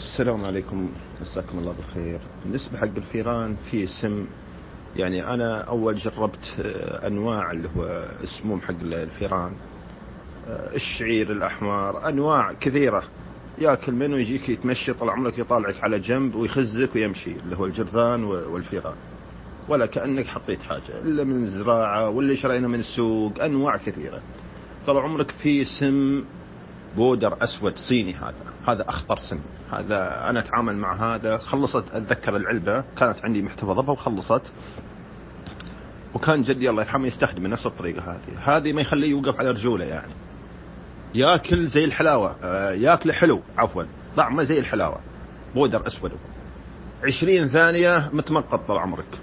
السلام عليكم، مساكم الله بالخير. بالنسبة حق الفيران في سم، يعني أنا أول جربت أنواع اللي هو السموم حق الفيران، الشعير الأحمر، أنواع كثيرة. ياكل منه يجيك يتمشي طال عمرك يطالعك على جنب ويخزك ويمشي، اللي هو الجرذان والفيران، ولا كأنك حطيت حاجة إلا من الزراعة واللي شرينا من السوق. أنواع كثيرة. طال عمرك في سم بودر أسود صيني، هذا أخطر سم. هذا أنا أتعامل مع هذا. خلصت، أتذكر العلبة كانت عندي محتفظة بها وخلصت، وكان جدي الله يرحمه يستخدم نفس الطريقة هذه ما يخليه يوقف على رجوله، يعني ياكل زي الحلاوة، ياكل حلو، عفوا طعمه زي الحلاوة. بودر أسود 20 ثانية متمقط طال عمرك،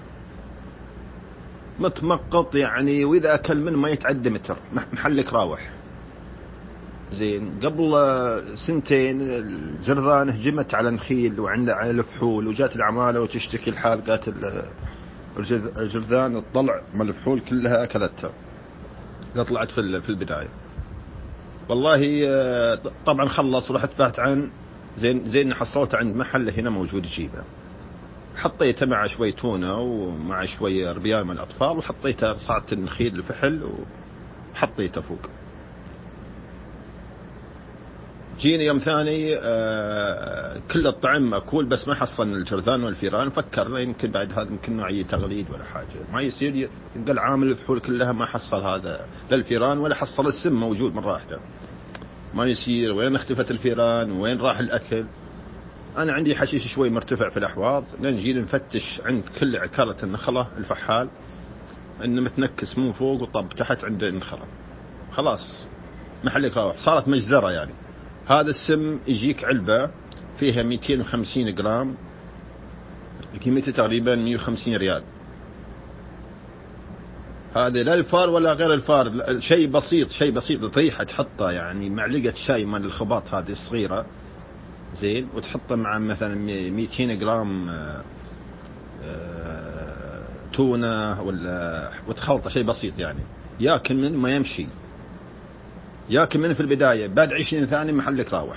متمقط يعني، وإذا أكل منه ما يتعدى متر، محلك راوح. زين قبل سنتين الجرذان هجمت على نخيل وعنده على فحول، وجات العمالة وتشتكي الحال، قالت الجرذان الضلع مال الفحول كلها أكلتها. طلعت في البداية والله. طبعا خلص ورحت بحث عن زين حصلت عند محل هنا موجود جيبه، حطيته مع شوي تونة ومع شوي ربيان من الأطفال، وحطيته صعدت النخيل الفحل وحطيته فوق. جيني يوم ثاني كل الطعم مأكول، بس ما حصلنا الجرذان والفيران. فكرنا يمكن بعد هذا يمكن نوعية تغليد ولا حاجة، ما يصير ينقل عامل الفحول كلها ما حصل هذا لا الفيران ولا حصل السم موجود مرة واحدة. ما يصير، وين اختفت الفيران وين راح الأكل؟ أنا عندي حشيش شوي مرتفع في الأحواض، نجي نفتش عند كل عكارة النخلة الفحال إنه متنكس من فوق وطب تحت عند النخلة. خلاص محلك راوح، صارت مجزرة يعني. هذا السم يجيك علبة فيها 250 جرام، قيمته تقريبا 150 ريال. هذا لا الفار ولا غير الفار، شيء بسيط، شيء بسيط. طريحة تحطه يعني معلقة شاي مال الخباط هذه الصغيرة، زين، وتحطه مع مثلا 200 جرام تونة وتخلطه شيء بسيط يعني. ياكل منه ما يمشي، ياكل منه في البداية، بعد 20 ثانية محلك راوح.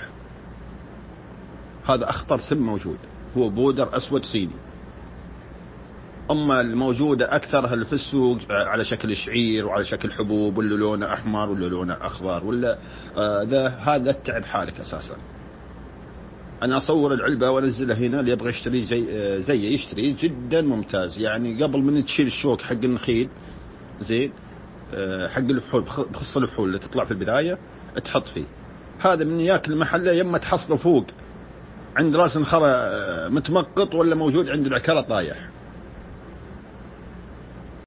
هذا أخطر سم موجود، هو بودر أسود صيني. أما الموجودة أكثرها في السوق على شكل شعير وعلى شكل حبوب، ولا لونه أحمر ولا لونه أخضر ولا هذا التعب حالك أساسا. أنا أصور العلبة وأنزلها هنا، اللي يبغى يشتري زي يشتري، جدا ممتاز يعني. قبل من تشيل الشوك حق النخيل، زين، حق الفحول، بخص الفحول اللي تطلع في البداية تحط فيه. هذا من ياكل المحلة يما تحصله فوق عند راس النخرة متمقط، ولا موجود عند العكارة طايح.